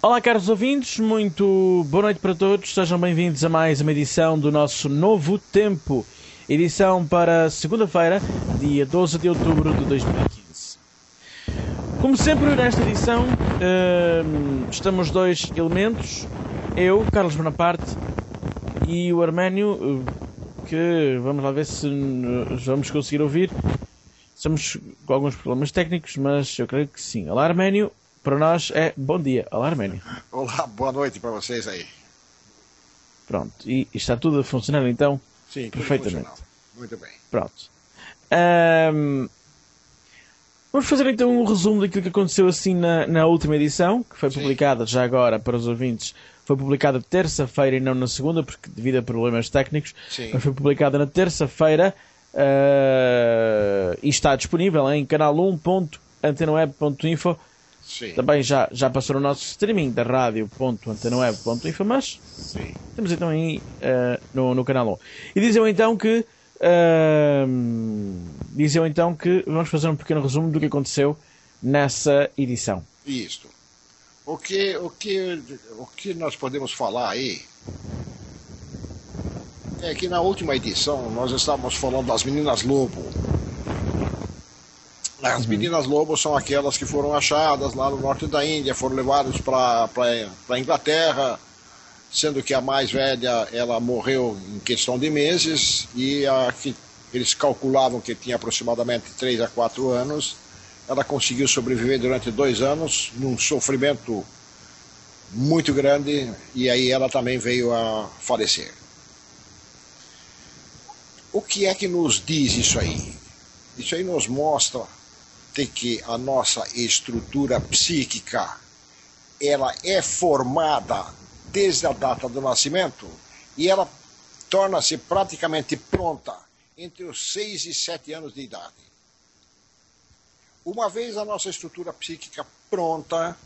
Olá, caros ouvintes, muito boa noite para todos. Sejam bem-vindos a mais uma edição do nosso Novo Tempo. Edição para segunda-feira, dia 12 de outubro de 2015. Como sempre, nesta edição, estamos dois elementos. Eu, Carlos Bonaparte, e o Arménio, que vamos lá ver se vamos conseguir ouvir. Estamos com alguns problemas técnicos, mas eu creio que sim. Olá, Arménio. Para nós é bom dia. Olá, Arménio. Olá, boa noite para vocês aí. Pronto, e está tudo a funcionar então? Sim, perfeitamente. Muito bem. Pronto. Vamos fazer então um resumo daquilo que aconteceu assim na última edição, que foi publicada já agora para os ouvintes. Foi publicada terça-feira e não na segunda, porque devido a problemas técnicos. Sim. Mas foi publicada na terça-feira e está disponível em canal1.antenaweb.info. Sim. Também já passou no nosso streaming da rádio.antenaweb.info, mas Sim. temos então aí no canal 1. E diziam então que vamos fazer um pequeno resumo do que aconteceu nessa edição. Isto. O que nós podemos falar aí é que na última edição nós estávamos falando das meninas lobo. As meninas lobo são aquelas que foram achadas lá no norte da Índia, foram levadas para a Inglaterra, sendo que a mais velha ela morreu em questão de meses e a que eles calculavam que tinha aproximadamente 3 a 4 anos, ela conseguiu sobreviver durante 2 anos num sofrimento muito grande e aí ela também veio a falecer. O que é que nos diz isso aí? Isso aí nos mostra que a nossa estrutura psíquica ela é formada desde a data do nascimento e ela torna-se praticamente pronta entre os 6 e 7 anos de idade. Uma vez a nossa estrutura psíquica pronta,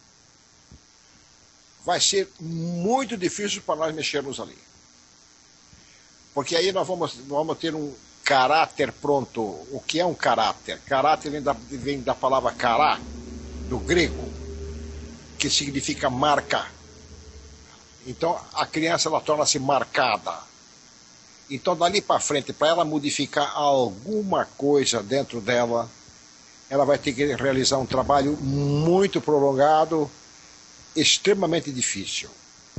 vai ser muito difícil para nós mexermos ali. Porque aí nós vamos ter um caráter pronto. O que é um caráter? Caráter vem da palavra kará, do grego, que significa marca. Então a criança ela torna-se marcada. Então dali para frente, para ela modificar alguma coisa dentro dela, ela vai ter que realizar um trabalho muito prolongado, extremamente difícil.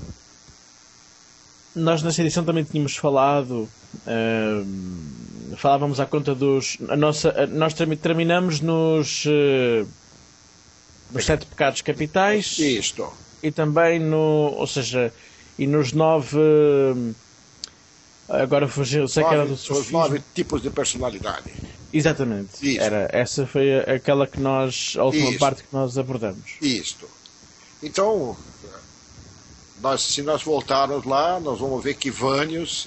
Nós nessa edição também tínhamos falado, falávamos à conta dos... nós terminamos nos 7 pecados capitais. Isto. E também e nos 9... agora fugiu, sei que era do sofismo. Os 9 tipos de personalidade. Exatamente. Essa foi aquela que nós, a última parte que nós abordamos. Isto. Então, se nós voltarmos lá, nós vamos ver que Vânios,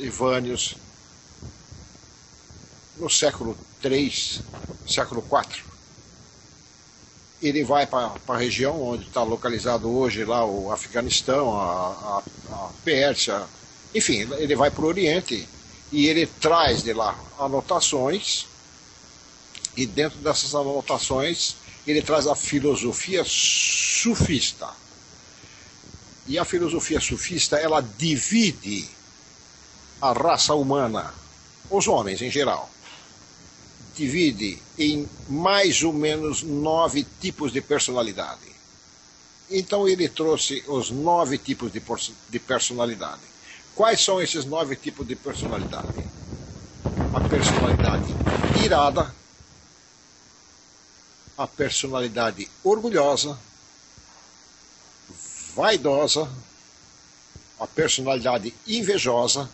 no século III, século IV, ele vai para a região onde está localizado hoje lá o Afeganistão, a Pérsia, enfim, ele vai para o Oriente e ele traz de lá anotações e dentro dessas anotações ele traz a filosofia sufista. E a filosofia sufista, ela divide a raça humana, os homens em geral, divide em mais ou menos 9 tipos de personalidade. Então ele trouxe os 9 tipos de personalidade. Quais são esses 9 tipos de personalidade? A personalidade irada, a personalidade orgulhosa, vaidosa, a personalidade invejosa,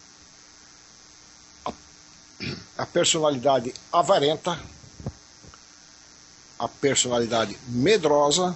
a personalidade avarenta, a personalidade medrosa,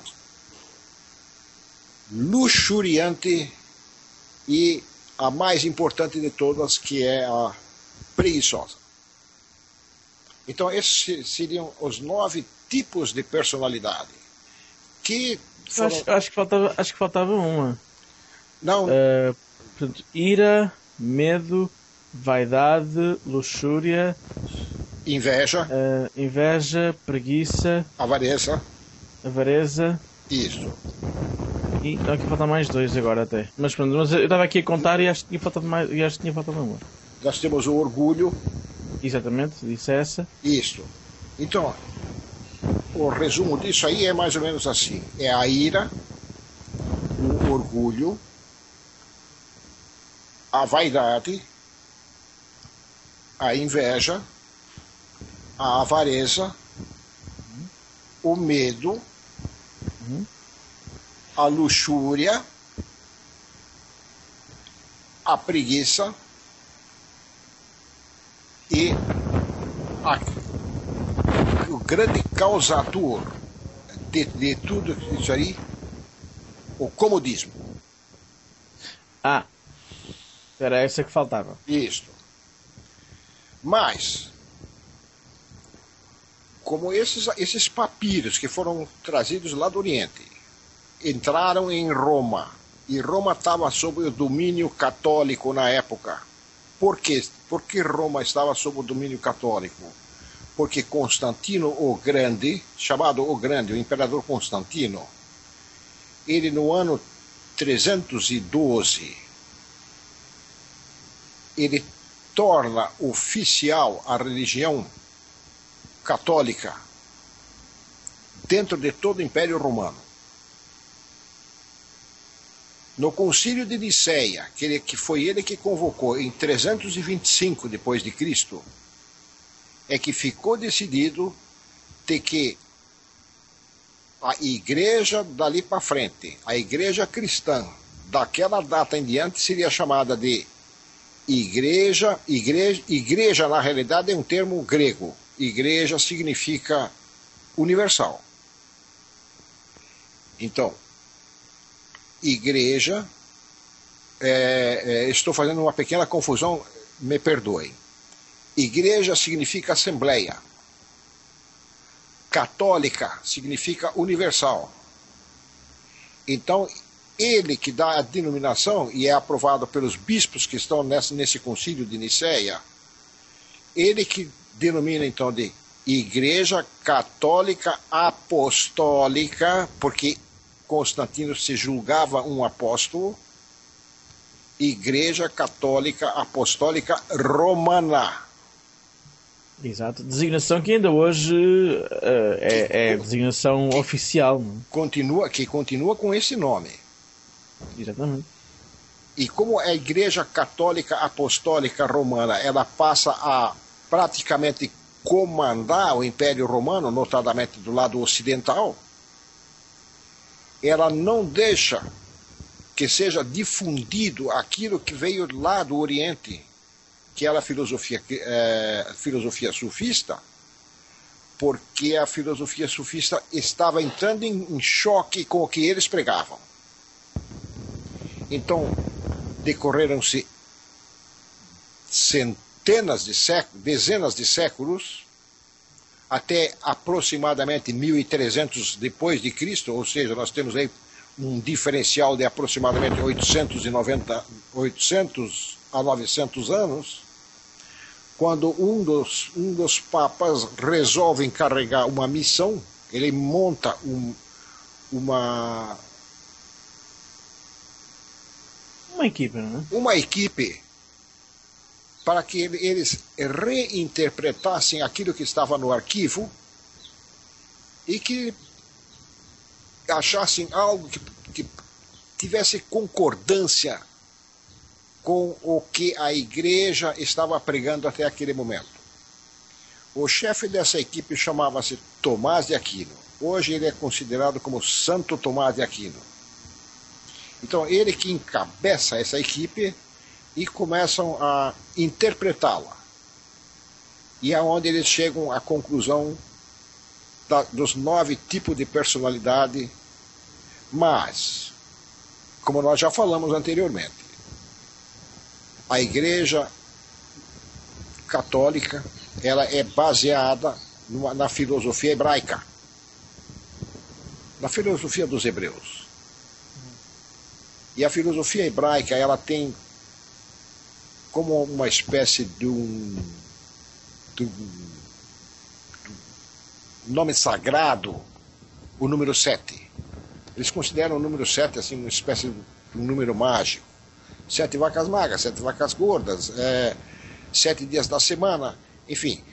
luxuriante e a mais importante de todas, que é a preguiçosa. Então esses seriam os 9 tipos de personalidade que foram... acho que faltava uma. Não. Portanto, ira, medo, vaidade, luxúria, inveja, preguiça, avareza. Isso. E então aqui faltam mais dois agora até. Mas pronto, mas eu estava aqui a contar e acho que tinha faltado mais, e acho que tinha faltado uma. Nós temos o orgulho. Exatamente, disse essa. Isso. Então, o resumo disso aí é mais ou menos assim: é a ira, o orgulho, a vaidade, a inveja, a avareza, o medo, a luxúria, a preguiça e o grande causador de tudo isso aí, o comodismo. Ah, era essa que faltava. Isto. Mas, como esses papiros que foram trazidos lá do Oriente entraram em Roma, e Roma estava sob o domínio católico na época. Por quê? Por que Roma estava sob o domínio católico? Porque Constantino o Grande, chamado o Grande, o imperador Constantino, ele no ano 312, ele torna oficial a religião católica dentro de todo o Império Romano. No Concílio de Niceia, que foi ele que convocou em 325 depois de Cristo, é que ficou decidido de que a igreja dali para frente, a igreja cristã, daquela data em diante, seria chamada de igreja. Igreja, na realidade, é um termo grego. Igreja significa universal. Então, igreja, estou fazendo uma pequena confusão, me perdoem. Igreja significa assembleia. Católica significa universal. Então, ele que dá a denominação, e é aprovado pelos bispos que estão nesse concílio de Niceia, ele que denomina então de Igreja Católica Apostólica, porque Constantino se julgava um apóstolo, Igreja Católica Apostólica Romana. Exato, designação que ainda hoje é designação oficial. Não? Continua com esse nome. Exatamente. E como a Igreja Católica Apostólica Romana, ela passa a praticamente comandar o Império Romano, notadamente do lado ocidental, ela não deixa que seja difundido aquilo que veio lá do Oriente, que era a filosofia sufista, porque a filosofia sufista estava entrando em choque com o que eles pregavam. Então, decorreram-se dezenas de séculos, até aproximadamente 1300 depois de Cristo, ou seja, nós temos aí um diferencial de aproximadamente 800 a 900 anos, quando um dos papas resolve encarregar uma missão, ele monta uma equipe, não é? Uma equipe para que eles reinterpretassem aquilo que estava no arquivo e que achassem algo que tivesse concordância com o que a igreja estava pregando até aquele momento. O chefe dessa equipe chamava-se Tomás de Aquino. Hoje ele é considerado como Santo Tomás de Aquino. Então ele que encabeça essa equipe e começam a interpretá-la. E é onde eles chegam à conclusão dos 9 tipos de personalidade, mas, como nós já falamos anteriormente, a Igreja Católica, ela é baseada na filosofia hebraica, na filosofia dos hebreus. E a filosofia hebraica, ela tem como uma espécie de um nome sagrado, o número 7. Eles consideram o número 7 assim, uma espécie de um número mágico. 7 vacas magras, 7 vacas gordas, 7 dias da semana, enfim.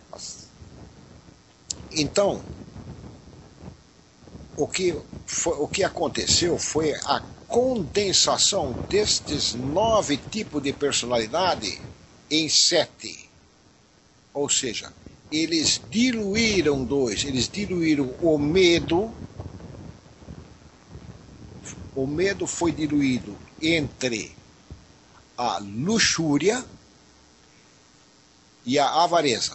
Então, o que aconteceu foi a condensação destes 9 tipos de personalidade em 7. Ou seja, eles diluíram 2, eles diluíram o medo. O medo foi diluído entre a luxúria e a avareza.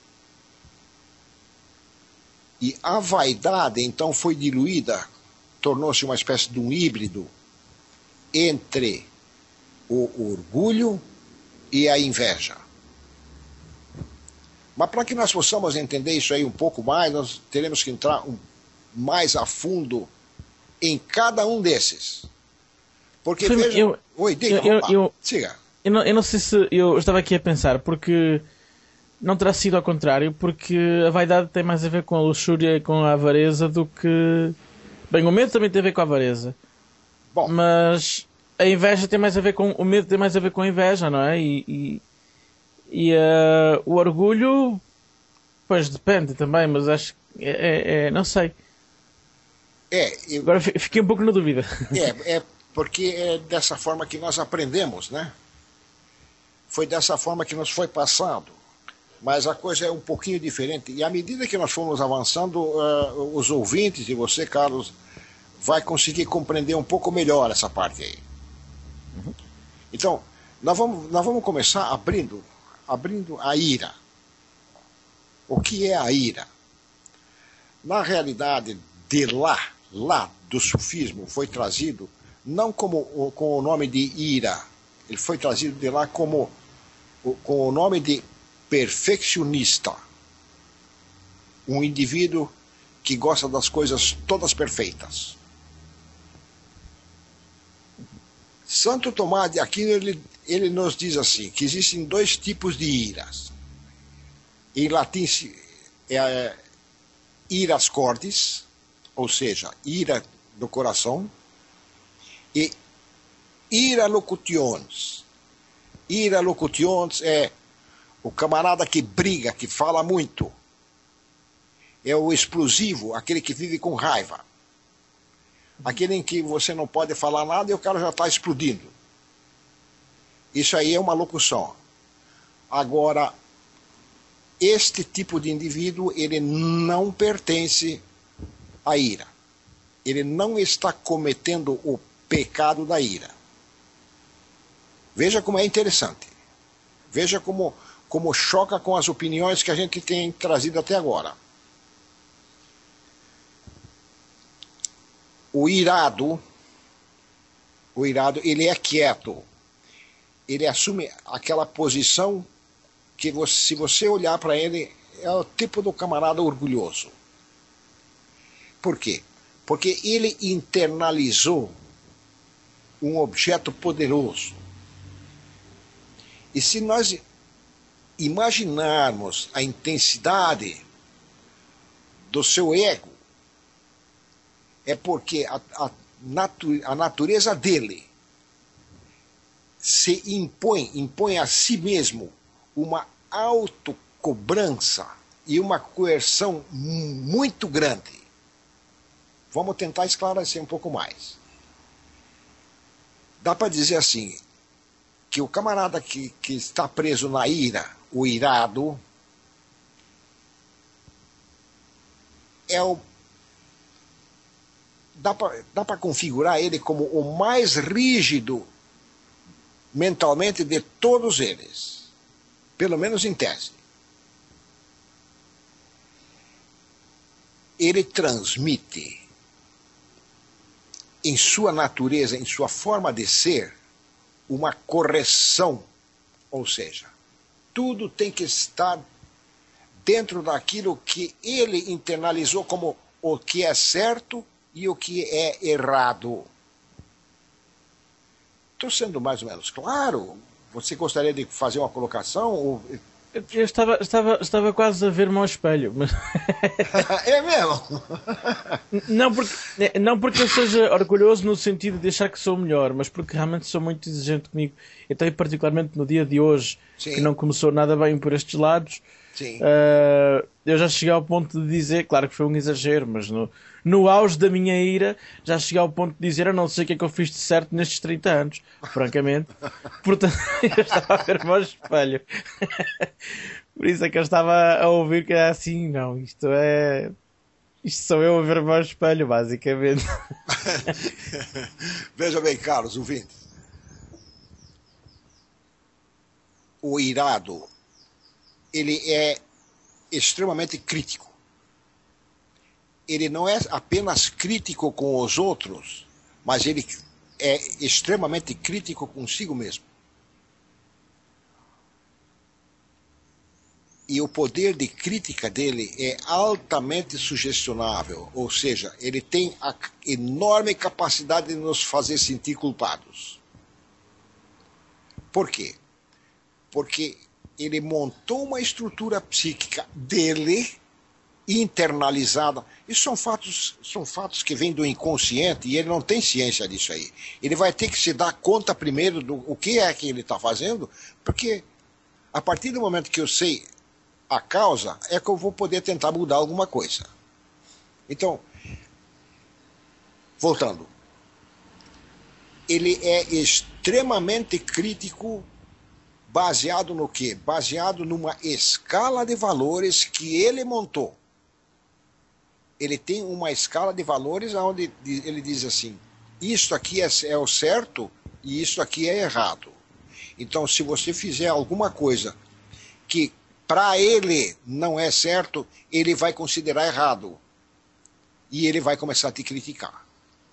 E a vaidade, então, foi diluída, tornou-se uma espécie de um híbrido entre o orgulho e a inveja. Mas para que nós possamos entender isso aí um pouco mais, nós teremos que entrar mais a fundo em cada um desses. Porque veja... Oi, diga, siga. Eu não sei se... Eu estava aqui a pensar, porque não terá sido ao contrário, porque a vaidade tem mais a ver com a luxúria e com a avareza do que... Bem, o medo também tem a ver com a avareza. Bom, mas a inveja tem mais a ver com... O medo tem mais a ver com a inveja, não é? E o orgulho... Pois, depende também, mas acho que... não sei. Agora fiquei um pouco na dúvida. Porque é dessa forma que nós aprendemos, né? Foi dessa forma que nos foi passado. Mas a coisa é um pouquinho diferente. E à medida que nós fomos avançando, os ouvintes e você, Carlos, vai conseguir compreender um pouco melhor essa parte aí. Então, nós vamos começar abrindo a ira. O que é a ira? Na realidade, de lá do sufismo, foi trazido não com o nome de ira, ele foi trazido de lá com o nome de perfeccionista. Um indivíduo que gosta das coisas todas perfeitas. Santo Tomás de Aquino, ele nos diz assim, que existem 2 tipos de iras. Em latim, iras cordis, ou seja, ira do coração, e ira locutiones. Ira locutiones é o camarada que briga, que fala muito. É o explosivo, aquele que vive com raiva. Aquele em que você não pode falar nada e o cara já está explodindo. Isso aí é uma locução. Agora, este tipo de indivíduo, ele não pertence à ira. Ele não está cometendo o pecado da ira. Veja como é interessante. Veja como choca com as opiniões que a gente tem trazido até agora. O irado, ele é quieto. Ele assume aquela posição que se você olhar para ele, é o tipo do camarada orgulhoso. Por quê? Porque ele internalizou um objeto poderoso. E se nós imaginarmos a intensidade do seu ego, é porque a natureza dele se impõe a si mesmo uma autocobrança e uma coerção muito grande. Vamos tentar esclarecer um pouco mais. Dá para dizer assim, que o camarada que está preso na ira, o irado, dá para configurar ele como o mais rígido mentalmente de todos eles, pelo menos em tese. Ele transmite em sua natureza, em sua forma de ser, uma correção, ou seja, tudo tem que estar dentro daquilo que ele internalizou como o que é certo e o que é errado. Estou sendo mais ou menos claro? Você gostaria de fazer uma colocação? Eu estava quase a ver-me ao espelho, mas É mesmo? não porque eu seja orgulhoso no sentido de achar que sou melhor, mas porque realmente sou muito exigente comigo. Então, e particularmente no dia de hoje, que Sim, não começou nada bem por estes lados, sim. eu já cheguei ao ponto de dizer, claro que foi um exagero, mas no auge da minha ira, já cheguei ao ponto de dizer, eu não sei o que é que eu fiz de certo nestes 30 anos, francamente. Portanto, eu estava a ver-me ao espelho. Por isso é que eu estava a ouvir que é assim, não, isto sou eu a ver-me ao espelho, basicamente. Veja bem, caros ouvintes, o irado, ele é extremamente crítico. Ele não é apenas crítico com os outros, mas ele é extremamente crítico consigo mesmo. E o poder de crítica dele é altamente sugestionável, ou seja, ele tem a enorme capacidade de nos fazer sentir culpados. Por quê? Porque ele montou uma estrutura psíquica dele, internalizada. Isso são fatos que vêm do inconsciente e ele não tem ciência disso aí. Ele vai ter que se dar conta primeiro do o que é que ele está fazendo, porque a partir do momento que eu sei a causa, é que eu vou poder tentar mudar alguma coisa. Então, voltando, ele é extremamente crítico, baseado no quê? Baseado numa escala de valores que ele montou. Ele tem uma escala de valores onde ele diz assim, isto aqui é o certo e isto aqui é errado. Então, se você fizer alguma coisa que para ele não é certo, ele vai considerar errado. E ele vai começar a te criticar.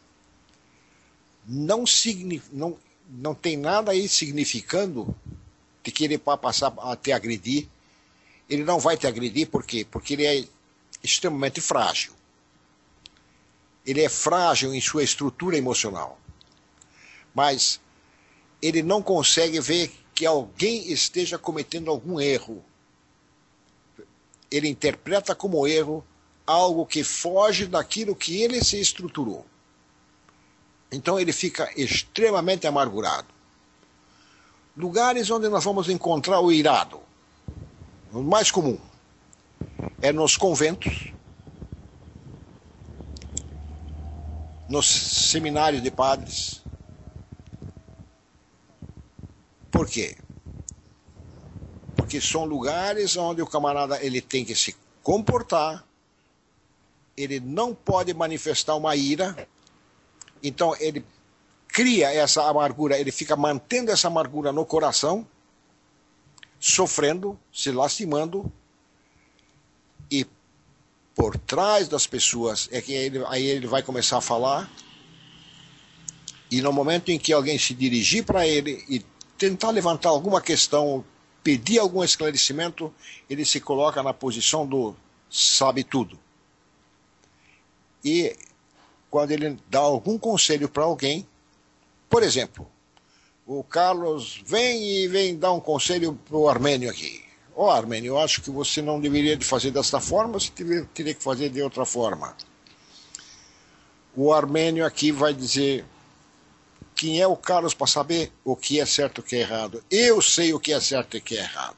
Não tem nada aí significando de que ele vai passar a te agredir. Ele não vai te agredir, por quê? Porque ele é extremamente frágil. Ele é frágil em sua estrutura emocional. Mas ele não consegue ver que alguém esteja cometendo algum erro. Ele interpreta como erro algo que foge daquilo que ele se estruturou. Então ele fica extremamente amargurado. Lugares onde nós vamos encontrar o irado, o mais comum, é nos conventos, nos seminários de padres. Por quê? Porque são lugares onde o camarada ele tem que se comportar, ele não pode manifestar uma ira, então ele cria essa amargura, ele fica mantendo essa amargura no coração, sofrendo, se lastimando, e por trás das pessoas é que aí ele vai começar a falar, e no momento em que alguém se dirigir para ele e tentar levantar alguma questão, pedir algum esclarecimento, ele se coloca na posição do sabe tudo. E quando ele dá algum conselho para alguém, por exemplo, o Carlos vem dar um conselho para o Armênio aqui. Armênio, eu acho que você não deveria de fazer desta forma, você teria que fazer de outra forma. O Armênio aqui vai dizer, quem é o Carlos para saber o que é certo e o que é errado? Eu sei o que é certo e o que é errado.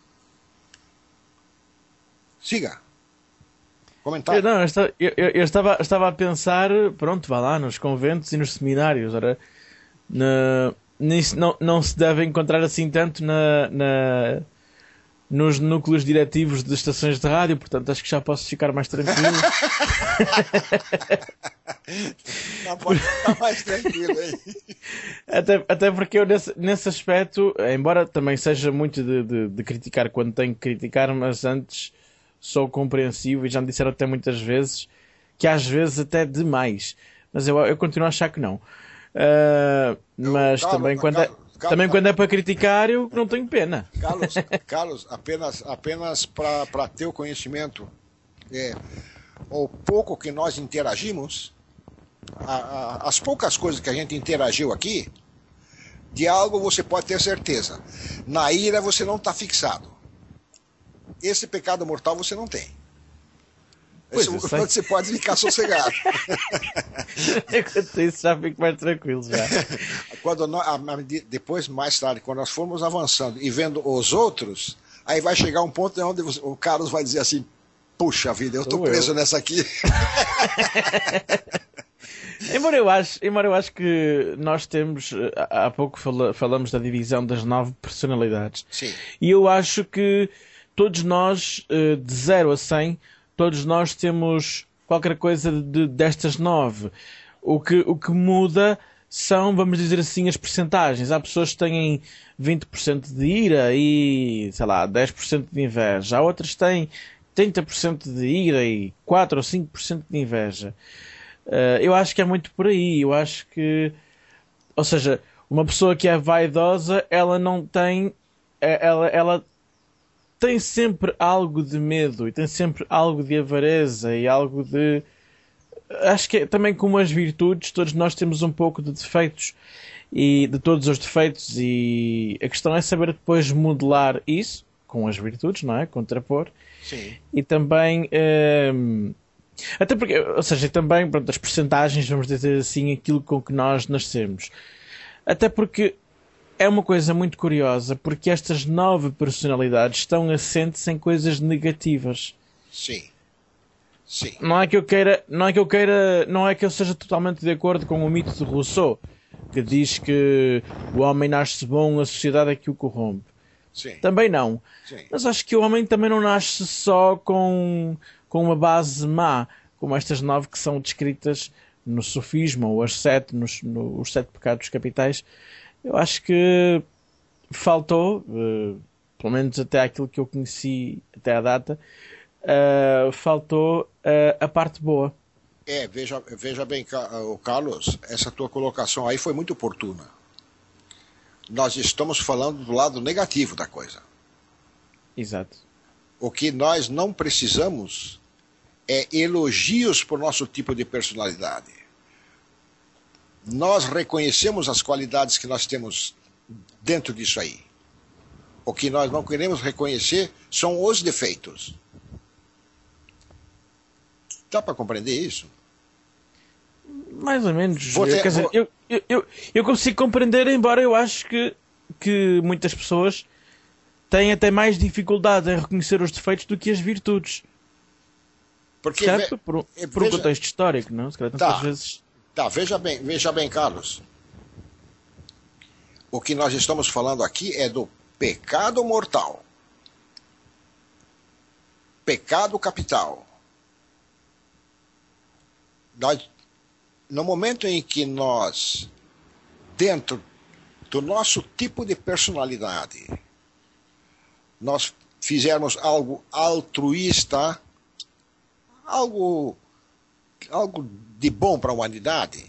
Siga. Comentário. Eu estava a pensar, pronto, vá lá, nos conventos e nos seminários. Ora, nisso não se deve encontrar assim tanto nos núcleos diretivos de estações de rádio, portanto acho que já posso ficar mais tranquilo. Não pode ficar mais tranquilo aí. Até porque eu nesse aspecto, embora também seja muito de criticar quando tenho que criticar, mas antes sou compreensivo e já me disseram até muitas vezes que às vezes até demais, mas eu continuo a achar que não. Mas também quando é para criticar eu não tenho pena. Carlos, apenas para teu conhecimento, o pouco que nós interagimos, as poucas coisas que a gente interagiu aqui, de algo você pode ter certeza. Na ira você não está fixado. esse pecado mortal você não tem. Pois, Você pode ficar sossegado. Enquanto isso já fico mais tranquilo já. Depois, mais tarde, quando nós formos avançando e vendo os outros, aí vai chegar um ponto onde o Carlos vai dizer assim, puxa vida, eu estou preso nessa aqui. Embora eu acho que nós temos, há pouco falamos da divisão das 9 personalidades. Sim. E eu acho que todos nós, de 0 a 100, todos nós temos qualquer coisa destas 9. O que muda são, vamos dizer assim, as percentagens. Há pessoas que têm 20% de ira e, sei lá, 10% de inveja. Há outras que têm 30% de ira e 4 ou 5% de inveja. Eu acho que é muito por aí. Eu acho que, ou seja, uma pessoa que é vaidosa, ela não tem, ela tem sempre algo de medo e tem sempre algo de avareza e algo de... Acho que é também como as virtudes, todos nós temos um pouco de defeitos e de todos os defeitos, e a questão é saber depois modelar isso com as virtudes, não é? Contrapor. Sim. E também... até porque, ou seja, também, pronto, as percentagens, vamos dizer assim, aquilo com que nós nascemos. Até porque é uma coisa muito curiosa, porque estas 9 personalidades estão assentes em coisas negativas. Sim. Sim. Não é que eu seja totalmente de acordo com o mito de Rousseau, que diz que o homem nasce bom, a sociedade é que o corrompe. Sim. Também não. Sim. Mas acho que o homem também não nasce só com uma base má, como estas 9 que são descritas no sofisma, ou os 7 pecados capitais. Eu acho que faltou, pelo menos até aquilo que eu conheci até à data, faltou a parte boa. Veja bem, Carlos, essa tua colocação aí foi muito oportuna. Nós estamos falando do lado negativo da coisa. Exato. O que nós não precisamos é elogios por nosso tipo de personalidade. Nós reconhecemos as qualidades que nós temos dentro disso aí. O que nós não queremos reconhecer são os defeitos. Dá para compreender isso? Mais ou menos. Quer dizer, eu consigo compreender, embora eu acho que muitas pessoas têm até mais dificuldade em reconhecer os defeitos do que as virtudes. Porque certo? Por um contexto histórico, não? Se calhar tantas vezes... Tá, veja bem, Carlos. O que nós estamos falando aqui é do pecado mortal. Pecado capital. No momento em que nós, dentro do nosso tipo de personalidade, nós fizermos algo altruísta, algo de bom para a humanidade,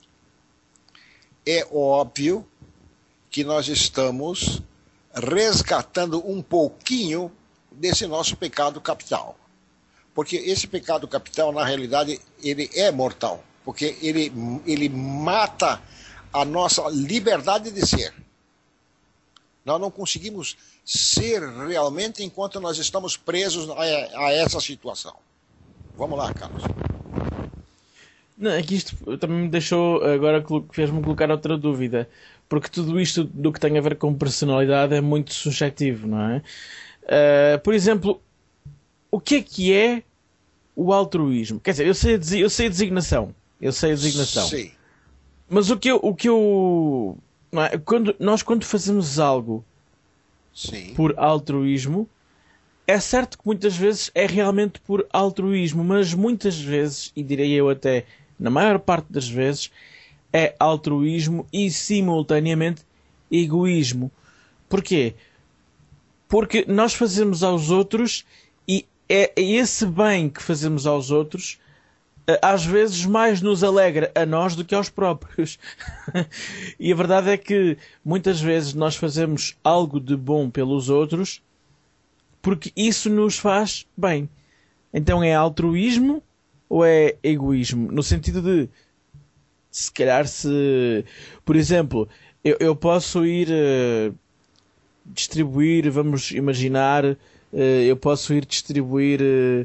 é óbvio que nós estamos resgatando um pouquinho desse nosso pecado capital. Porque esse pecado capital, na realidade, ele é mortal. Porque ele mata a nossa liberdade de ser. Nós não conseguimos ser realmente enquanto nós estamos presos a essa situação. Vamos lá, Carlos. Não, é que isto também me deixou, agora fez-me colocar outra dúvida. Porque tudo isto do que tem a ver com personalidade é muito subjetivo, não é? Por exemplo, o que é o altruísmo? Quer dizer, eu sei a designação. Sim. Mas o que eu não é? Quando fazemos algo Sim. por altruísmo, é certo que muitas vezes é realmente por altruísmo, mas muitas vezes, e direi eu até na maior parte das vezes, é altruísmo e simultaneamente egoísmo. Porquê? Porque nós fazemos aos outros e é esse bem que fazemos aos outros às vezes mais nos alegra a nós do que aos próprios. E a verdade é que muitas vezes nós fazemos algo de bom pelos outros porque isso nos faz bem. Então é altruísmo ou é egoísmo? No sentido de, se calhar, por exemplo, eu posso ir distribuir, vamos imaginar, eu posso ir distribuir,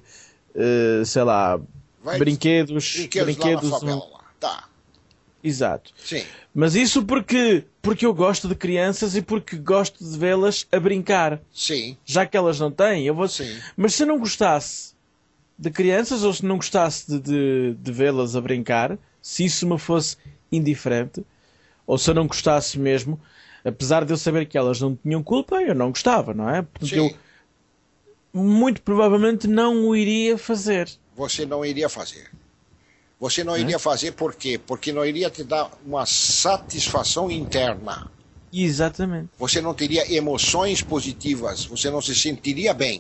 sei lá, brinquedos lá na favela. Tá. Exato. Sim. Mas isso porque eu gosto de crianças e porque gosto de vê-las a brincar. Sim. Já que elas não têm, eu vou... Sim. Mas se eu não gostasse de crianças ou se não gostasse de vê-las a brincar, se isso me fosse indiferente, ou se eu não gostasse mesmo, apesar de eu saber que elas não tinham culpa, eu não gostava, não é? Porque Sim. eu muito provavelmente não o iria fazer. Você não iria fazer. Você não iria fazer por quê? Porque não iria te dar uma satisfação interna. Exatamente. Você não teria emoções positivas, você não se sentiria bem.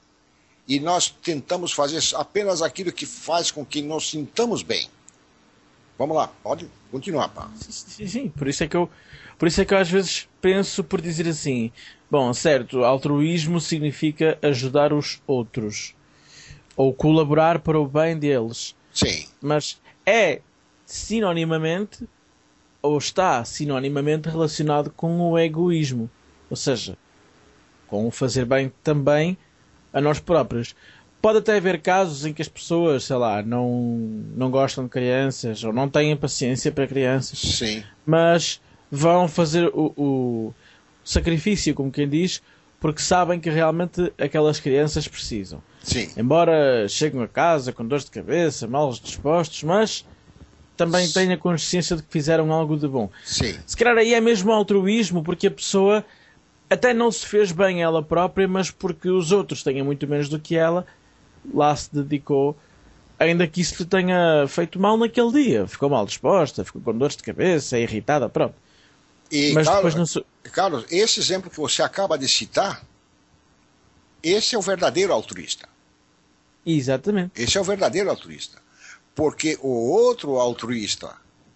E nós tentamos fazer apenas aquilo que faz com que nos sintamos bem. Vamos lá, pode continuar, pá. Sim. Por isso é que eu às vezes penso por dizer assim, bom, certo, altruísmo significa ajudar os outros. Ou colaborar para o bem deles. Sim. Mas é sinonimamente, ou está sinonimamente relacionado com o egoísmo. Ou seja, com o fazer bem também a nós próprios. Pode até haver casos em que as pessoas, sei lá, não gostam de crianças ou não têm paciência para crianças. Sim. Mas vão fazer o sacrifício, como quem diz, porque sabem que realmente aquelas crianças precisam. Sim. Embora cheguem a casa com dores de cabeça, mal dispostos, mas também têm a consciência de que fizeram algo de bom. Sim. Se calhar aí é mesmo altruísmo, porque a pessoa até não se fez bem ela própria, mas porque os outros têm muito menos do que ela, lá se dedicou, ainda que isso lhe tenha feito mal naquele dia. Ficou mal disposta, ficou com dores de cabeça, é irritada, pronto. E, mas Carlos, depois não... Carlos, esse exemplo que você acaba de citar, esse é o verdadeiro altruísta. Exatamente. Esse é o verdadeiro altruísta. Porque o outro altruísta,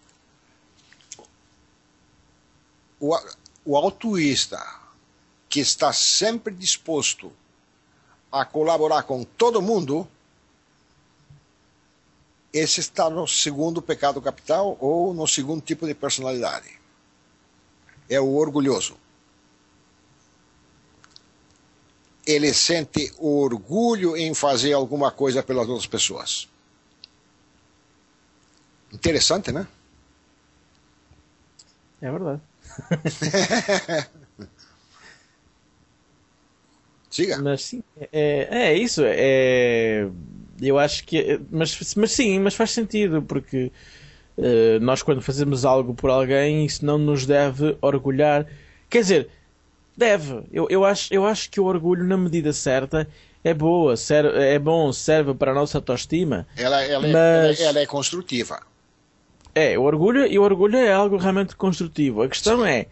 o altruísta que está sempre disposto a colaborar com todo mundo, esse está no segundo pecado capital ou no segundo tipo de personalidade. É o orgulhoso. Ele sente orgulho em fazer alguma coisa pelas outras pessoas. Interessante, né? É verdade. Siga. Mas sim, é isso. Eu acho que. Mas sim, mas faz sentido, porque nós, quando fazemos algo por alguém, isso não nos deve orgulhar. Quer dizer, deve. Eu acho que o orgulho, na medida certa, é boa, é bom, serve para a nossa autoestima. Ela é construtiva. O orgulho é algo realmente construtivo. A questão é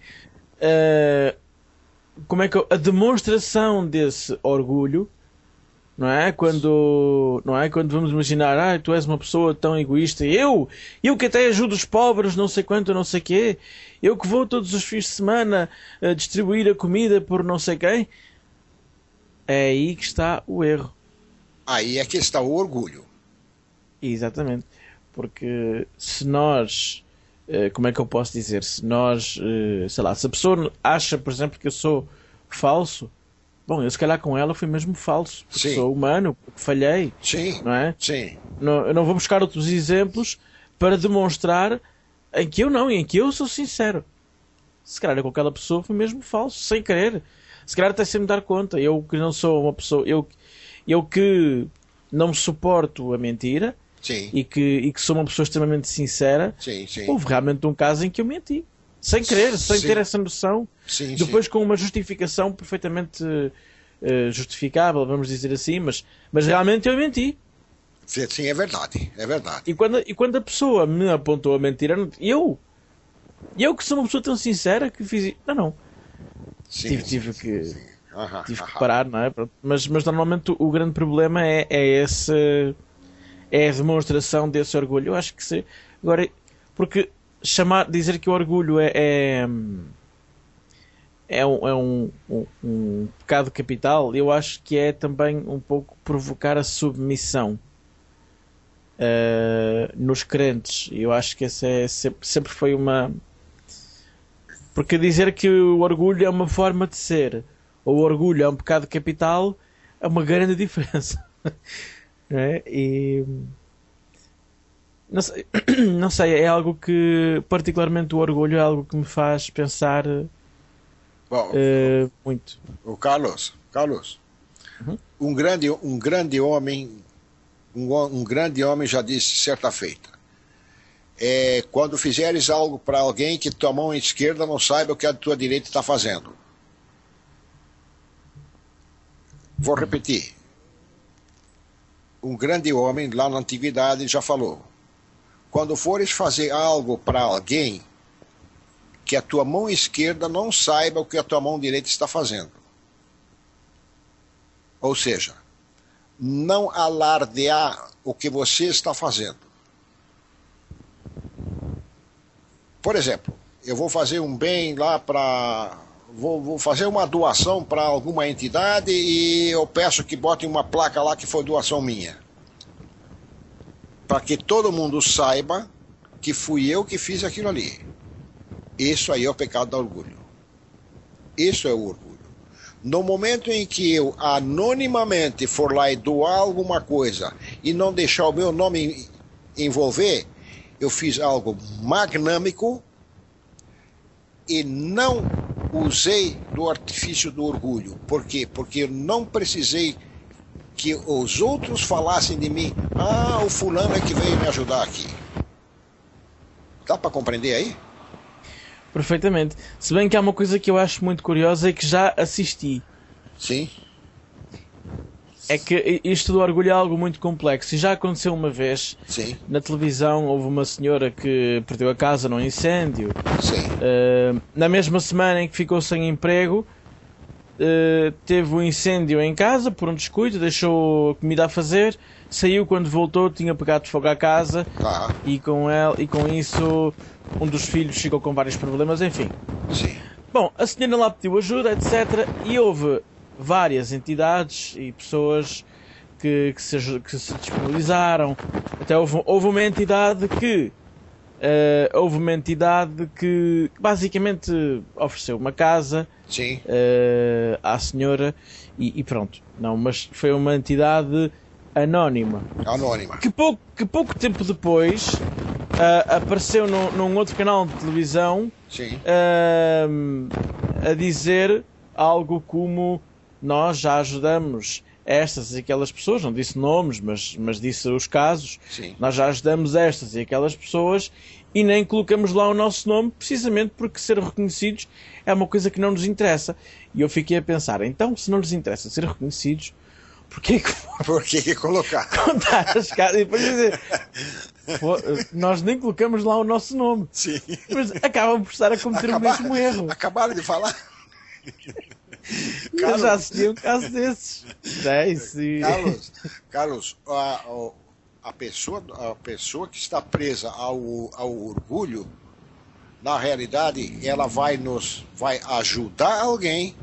como é que a demonstração desse orgulho, não é? Quando vamos imaginar, tu és uma pessoa tão egoísta, eu que até ajudo os pobres, não sei quanto, não sei quê, eu que vou todos os fins de semana distribuir a comida por não sei quem, é aí que está o erro. Aí é que está o orgulho. Exatamente. Porque se nós, como é que eu posso dizer, se nós, sei lá, se a pessoa acha, por exemplo, que eu sou falso, bom, eu se calhar com ela fui mesmo falso, porque Sim. sou humano, porque falhei, Sim. não é? Sim. Eu não vou buscar outros exemplos para demonstrar em que eu sou sincero. Se calhar com aquela pessoa fui mesmo falso, sem querer. Se calhar até sem me dar conta. Eu que não sou uma pessoa, eu que não suporto a mentira. Sim. E que sou uma pessoa extremamente sincera. Sim, sim. Houve realmente um caso em que eu menti. Sem querer, sem ter essa noção. Sim, depois com uma justificação perfeitamente justificável, vamos dizer assim, mas realmente eu menti. Sim, é verdade. É verdade. E quando a pessoa me apontou a mentira, eu que sou uma pessoa tão sincera que fiz... Não. Sim, Tive que que parar, não é? Mas normalmente o grande problema é esse... É a demonstração desse orgulho. Eu acho que sim. Agora, porque dizer que o orgulho é um pecado capital, eu acho que é também um pouco provocar a submissão nos crentes. Eu acho que essa sempre foi uma... Porque dizer que o orgulho é uma forma de ser, ou o orgulho é um pecado capital, é uma grande diferença. Não é? E não sei, não sei, é algo que, particularmente o orgulho, é algo que me faz pensar Bom, muito. o Carlos, Uhum. um grande homem, um grande homem já disse certa feita. Quando fizeres algo para alguém que tua mão esquerda não saiba o que a tua direita está fazendo. Vou repetir. Um grande homem lá na antiguidade já falou: quando fores fazer algo para alguém, que a tua mão esquerda não saiba o que a tua mão direita está fazendo. Ou seja, não alardear o que você está fazendo. Por exemplo, eu vou fazer um bem lá para... Vou fazer uma doação para alguma entidade e eu peço que botem uma placa lá que foi doação minha. Para que todo mundo saiba que fui eu que fiz aquilo ali. Isso aí é o pecado do orgulho. Isso é o orgulho. No momento em que eu anonimamente for lá e doar alguma coisa e não deixar o meu nome envolver, eu fiz algo magnâmico e não usei do artifício do orgulho. Por quê? Porque eu não precisei que os outros falassem de mim: ah, o fulano é que veio me ajudar aqui. Dá para compreender aí? Perfeitamente. Se bem que há uma coisa que eu acho muito curiosa e que já assisti. Sim. É que isto do orgulho é algo muito complexo. E já aconteceu uma vez. Sim. Na televisão houve uma senhora que perdeu a casa num incêndio. Sim. Na mesma semana em que ficou sem emprego, teve um incêndio em casa por um descuido, deixou a comida a fazer, saiu, quando voltou tinha pegado fogo à casa. E com isso um dos filhos ficou com vários problemas, enfim. Sim. Bom, a senhora lá pediu ajuda, etc. E houve várias entidades e pessoas que se disponibilizaram. Até houve uma entidade que basicamente ofereceu uma casa. Sim. À senhora e pronto. Não, mas foi uma entidade anónima. Que pouco tempo depois apareceu num outro canal de televisão. Sim. A dizer algo como: nós já ajudamos estas e aquelas pessoas, não disse nomes, mas disse os casos. Sim. Nós já ajudamos estas e aquelas pessoas e nem colocamos lá o nosso nome, precisamente porque ser reconhecidos é uma coisa que não nos interessa. E eu fiquei a pensar: então, se não nos interessa ser reconhecidos, porquê que colocar? Contar as caras e depois dizer: nós nem colocamos lá o nosso nome. Sim. Mas acabam por estar a cometer o mesmo erro. Acabaram de falar. Eu já assisti um caso desses. Carlos, a pessoa que está presa ao orgulho, na realidade, ela vai ajudar alguém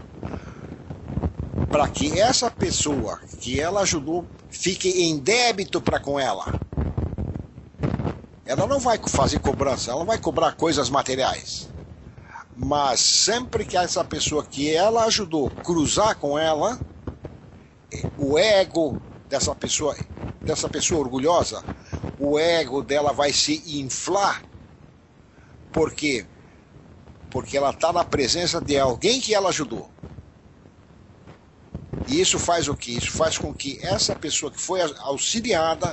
para que essa pessoa que ela ajudou fique em débito para com ela. Ela não vai fazer cobrança, ela vai cobrar coisas materiais. Mas sempre que essa pessoa que ela ajudou cruzar com ela, o ego dessa pessoa orgulhosa, o ego dela vai se inflar. Por quê? Porque ela está na presença de alguém que ela ajudou. E isso faz o quê? Isso faz com que essa pessoa que foi auxiliada,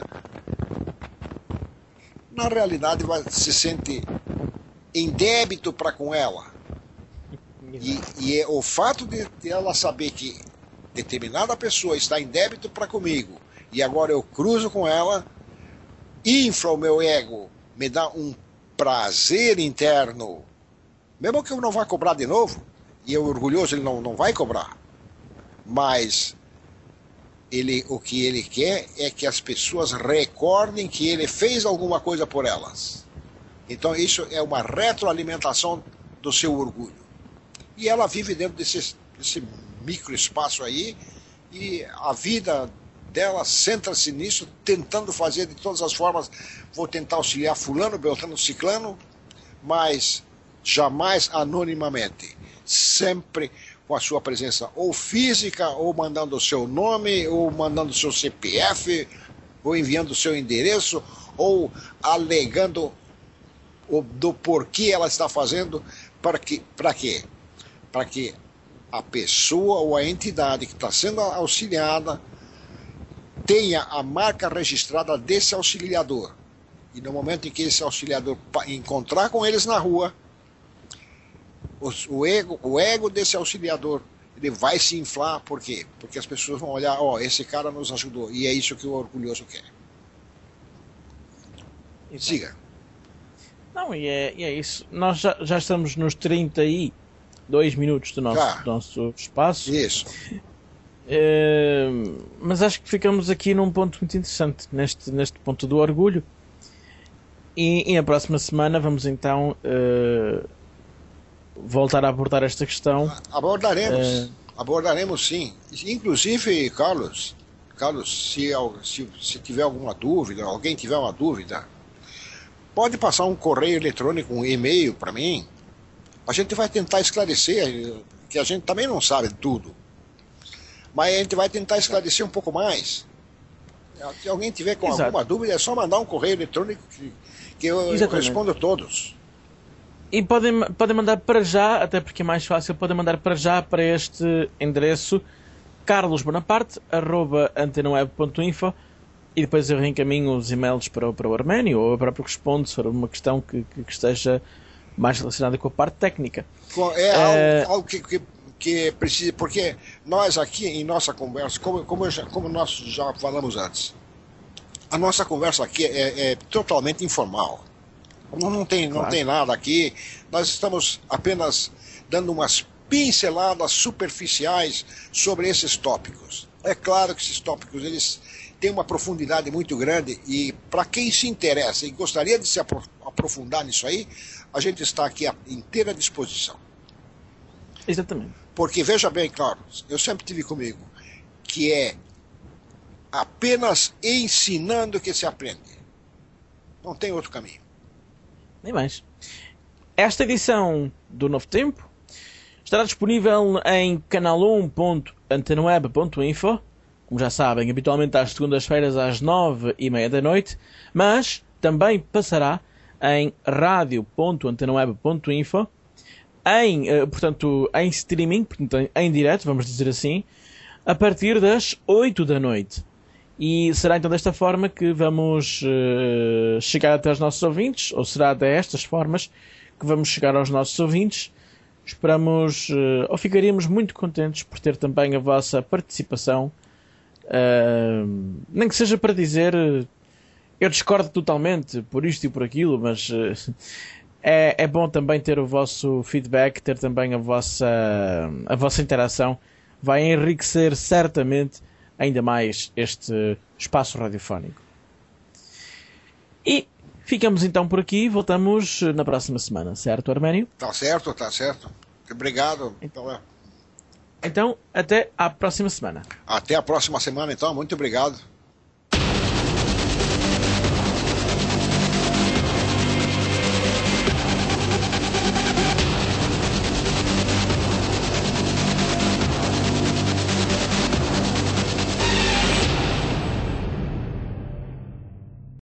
na realidade, se sente em débito para com ela. E é o fato de ela saber que determinada pessoa está em débito para comigo, e agora eu cruzo com ela, infla o meu ego, me dá um prazer interno, mesmo que eu não vá cobrar de novo, e eu orgulhoso, ele não vai cobrar, mas o que ele quer é que as pessoas recordem que ele fez alguma coisa por elas. Então isso é uma retroalimentação do seu orgulho. E ela vive dentro desse microespaço aí, e a vida dela centra-se nisso, tentando fazer de todas as formas. Vou tentar auxiliar fulano, beltrano, ciclano, mas jamais anonimamente. Sempre com a sua presença ou física, ou mandando o seu nome, ou mandando o seu CPF, ou enviando o seu endereço, ou alegando do porquê ela está fazendo, para quê? Para que a pessoa ou a entidade que está sendo auxiliada tenha a marca registrada desse auxiliador. E no momento em que esse auxiliador encontrar com eles na rua, o ego desse auxiliador, ele vai se inflar. Por quê? Porque as pessoas vão olhar, esse cara nos ajudou, e é isso que o orgulhoso quer. Siga. Não, e é isso. Nós já estamos nos 32 minutos do nosso espaço. Isso. Mas acho que ficamos aqui num ponto muito interessante, neste ponto do orgulho. E na próxima semana vamos então voltar a abordar esta questão. Abordaremos sim. Inclusive, Carlos, se tiver alguma dúvida, alguém tiver uma dúvida, pode passar um correio eletrônico, um e-mail para mim. A gente vai tentar esclarecer, que a gente também não sabe tudo. Mas a gente vai tentar esclarecer um pouco mais. Se alguém tiver com alguma dúvida, é só mandar um correio eletrônico que eu respondo a todos. E podem mandar para já, até porque é mais fácil, podem mandar para já para este endereço carlosbonaparte@antenaweb.info, e depois eu reencaminho os e-mails para o Arménio, ou eu próprio respondo se for uma questão que esteja mais relacionada com a parte técnica. Algo que precisa, porque nós aqui em nossa conversa, como nós já falamos antes, a nossa conversa aqui é totalmente informal. Não tem nada aqui. Nós estamos apenas dando umas pinceladas superficiais sobre esses tópicos. É claro que esses tópicos eles têm uma profundidade muito grande, e para quem se interessa e gostaria de se aprofundar nisso aí, a gente está aqui à inteira disposição. Exatamente. Porque veja bem, Carlos, eu sempre tive comigo que é apenas ensinando que se aprende. Não tem outro caminho. Nem mais. Esta edição do Novo Tempo estará disponível em canal1.antenaweb.info, como já sabem, habitualmente às segundas-feiras às 9h30 da noite, mas também passará em radio.antenaweb.info, portanto, em streaming, portanto, em direto, vamos dizer assim, a partir das 8 da noite. E será então desta forma que vamos chegar até aos nossos ouvintes, ou será destas formas que vamos chegar aos nossos ouvintes. Esperamos, ou ficaríamos muito contentes por ter também a vossa participação, nem que seja para dizer eu discordo totalmente por isto e por aquilo, mas é bom também ter o vosso feedback, ter também a vossa interação. Vai enriquecer certamente ainda mais este espaço radiofónico. E ficamos então por aqui, voltamos na próxima semana, certo, Arménio? Tá certo. Obrigado. Então, até à próxima semana. Até a próxima semana, então. Muito obrigado.